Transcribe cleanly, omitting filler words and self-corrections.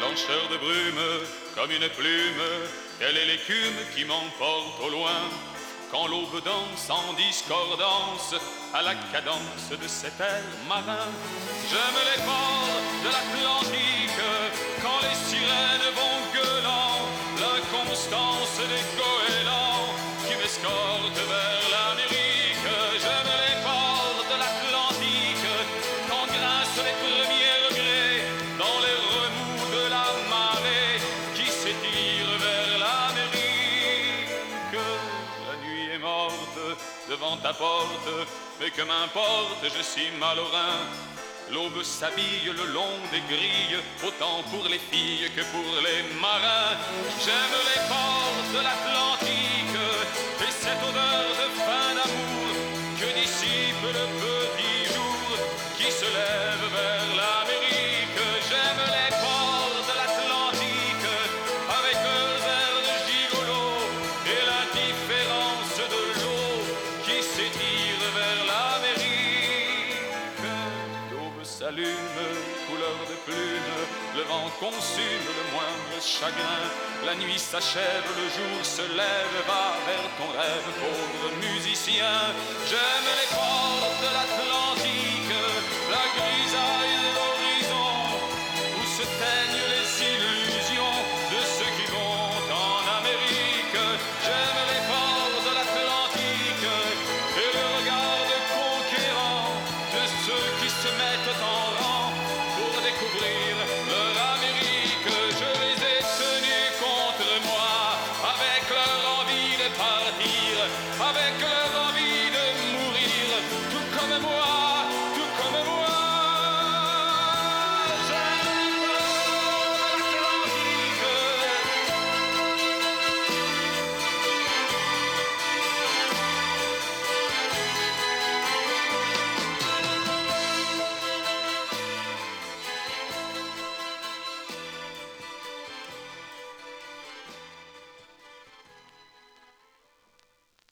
blancheur de brume, comme une plume, telle est l'écume qui m'emporte au loin. Quand l'aube danse en discordance à la cadence de cet air marin. J'aime les ports de l'Atlantique, quand les sirènes vont gueulant, l'inconstance des goélands qui m'escortent vers l'Amérique. J'aime les ports de l'Atlantique, quand grincent les premiers regrets dans les remous de la marée qui s'étire vers l'Amérique. La nuit est morte devant ta porte, mais que m'importe, je suis malheureux. L'aube s'habille le long des grilles, autant pour les filles que pour les marins. J'aime les ports de l'Atlantique et cette odeur de fin d'amour que dissipe le petit jour qui se lève vers l'Amérique. J'aime les ports de l'Atlantique avec leurs airs de gigolo et l'indifférence de l'eau qui s'étire vers l'Amérique. L'aube s'allume, couleur de plume, le vent consume le moindre chagrin. La nuit s'achève, le jour se lève, va vers ton rêve, pauvre musicien. J'aime les ports de l'Atlantique, la grisaille de l'horizon, où se teignent les illusions de ceux qui vont en Amérique. J'aime les ports de l'Atlantique et le regard de conquérant de ceux qui se mettent en rang pour découvrir